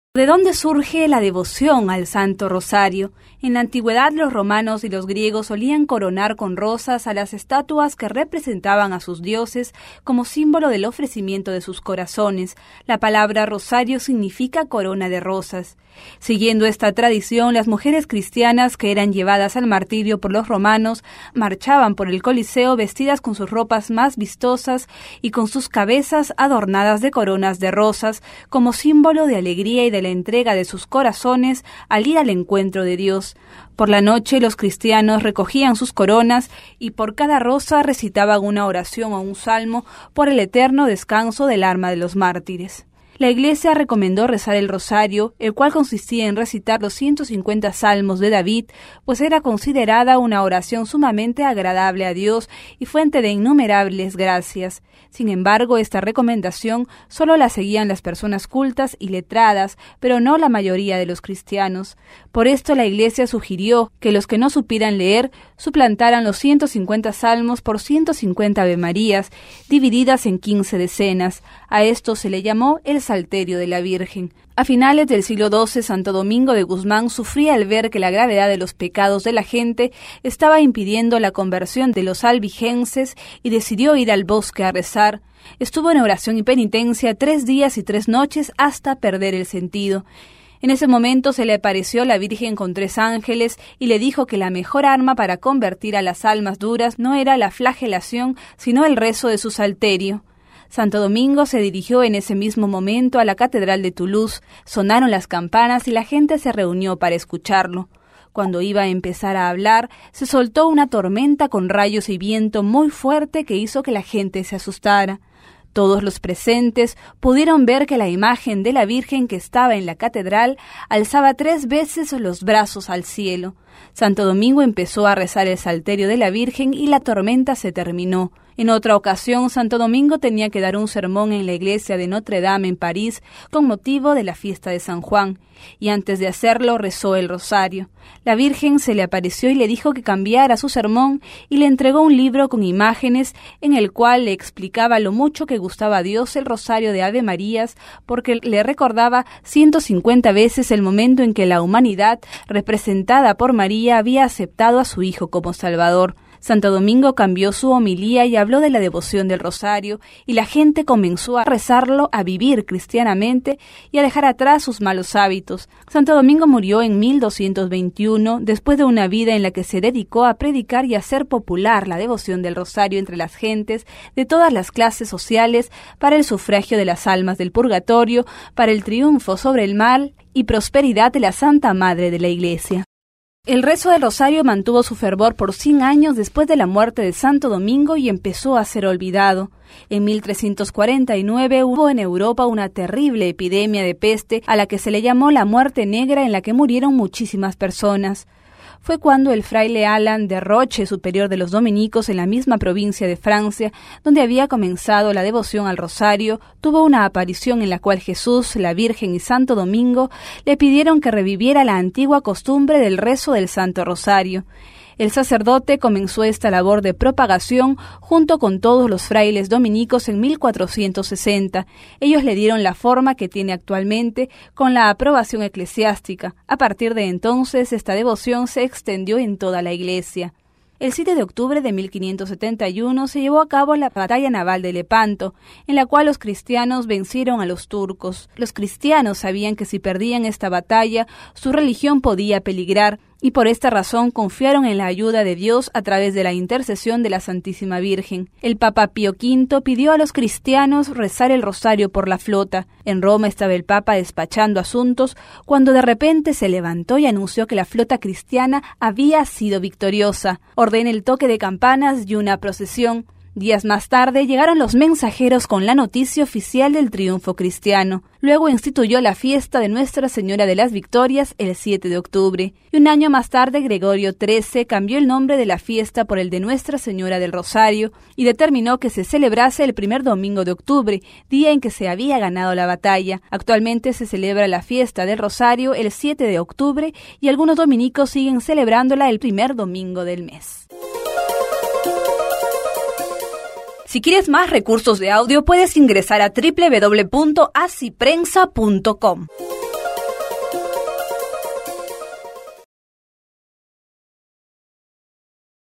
¿De dónde surge la devoción al Santo Rosario? En la antigüedad los romanos y los griegos solían coronar con rosas a las estatuas que representaban a sus dioses como símbolo del ofrecimiento de sus corazones. La palabra rosario significa corona de rosas. Siguiendo esta tradición, las mujeres cristianas que eran llevadas al martirio por los romanos marchaban por el Coliseo vestidas con sus ropas más vistosas y con sus cabezas adornadas de coronas de rosas como símbolo de alegría y de la entrega de sus corazones al ir al encuentro de Dios. Por la noche los cristianos recogían sus coronas y por cada rosa recitaban una oración o un salmo por el eterno descanso del alma de los mártires. La Iglesia recomendó rezar el rosario, el cual consistía en recitar los 150 salmos de David, pues era considerada una oración sumamente agradable a Dios y fuente de innumerables gracias. Sin embargo, esta recomendación solo la seguían las personas cultas y letradas, pero no la mayoría de los cristianos. Por esto la Iglesia sugirió que los que no supieran leer suplantaran los 150 salmos por 150 Avemarías, divididas en 15 decenas. A esto se le llamó el Salterio de la Virgen. A finales del siglo XII, Santo Domingo de Guzmán sufría al ver que la gravedad de los pecados de la gente estaba impidiendo la conversión de los albigenses y decidió ir al bosque a rezar. Estuvo en oración y penitencia 3 días y 3 noches hasta perder el sentido. En ese momento se le apareció la Virgen con 3 ángeles y le dijo que la mejor arma para convertir a las almas duras no era la flagelación, sino el rezo de su salterio. Santo Domingo se dirigió en ese mismo momento a la Catedral de Toulouse, sonaron las campanas y la gente se reunió para escucharlo. Cuando iba a empezar a hablar, se soltó una tormenta con rayos y viento muy fuerte que hizo que la gente se asustara. Todos los presentes pudieron ver que la imagen de la Virgen que estaba en la catedral alzaba 3 veces los brazos al cielo. Santo Domingo empezó a rezar el Salterio de la Virgen y la tormenta se terminó. En otra ocasión, Santo Domingo tenía que dar un sermón en la iglesia de Notre Dame en París con motivo de la fiesta de San Juan, y antes de hacerlo rezó el rosario. La Virgen se le apareció y le dijo que cambiara su sermón y le entregó un libro con imágenes en el cual le explicaba lo mucho que gustaba a Dios el rosario de Ave Marías, porque le recordaba 150 veces el momento en que la humanidad, representada por María, había aceptado a su Hijo como Salvador. Santo Domingo cambió su homilía y habló de la devoción del rosario, y la gente comenzó a rezarlo, a vivir cristianamente y a dejar atrás sus malos hábitos. Santo Domingo murió en 1221, después de una vida en la que se dedicó a predicar y a hacer popular la devoción del rosario entre las gentes de todas las clases sociales para el sufragio de las almas del purgatorio, para el triunfo sobre el mal y prosperidad de la Santa Madre de la Iglesia. El rezo del rosario mantuvo su fervor por 100 años después de la muerte de Santo Domingo y empezó a ser olvidado. En 1349 hubo en Europa una terrible epidemia de peste a la que se le llamó la Muerte Negra, en la que murieron muchísimas personas. Fue cuando el fraile Alan de Roche, superior de los dominicos en la misma provincia de Francia, donde había comenzado la devoción al rosario, tuvo una aparición en la cual Jesús, la Virgen y Santo Domingo le pidieron que reviviera la antigua costumbre del rezo del Santo Rosario. El sacerdote comenzó esta labor de propagación junto con todos los frailes dominicos en 1460. Ellos le dieron la forma que tiene actualmente con la aprobación eclesiástica. A partir de entonces, esta devoción se extendió en toda la Iglesia. El 7 de octubre de 1571 se llevó a cabo la batalla naval de Lepanto, en la cual los cristianos vencieron a los turcos. Los cristianos sabían que si perdían esta batalla, su religión podía peligrar, y por esta razón confiaron en la ayuda de Dios a través de la intercesión de la Santísima Virgen. El Papa Pío V pidió a los cristianos rezar el rosario por la flota. En Roma estaba el Papa despachando asuntos cuando de repente se levantó y anunció que la flota cristiana había sido victoriosa. Ordena el toque de campanas y una procesión. Días más tarde llegaron los mensajeros con la noticia oficial del triunfo cristiano. Luego instituyó la fiesta de Nuestra Señora de las Victorias el 7 de octubre. Y un año más tarde, Gregorio XIII cambió el nombre de la fiesta por el de Nuestra Señora del Rosario y determinó que se celebrase el primer domingo de octubre, día en que se había ganado la batalla. Actualmente se celebra la fiesta del Rosario el 7 de octubre y algunos dominicos siguen celebrándola el primer domingo del mes. Si quieres más recursos de audio, puedes ingresar a www.asiprensa.com.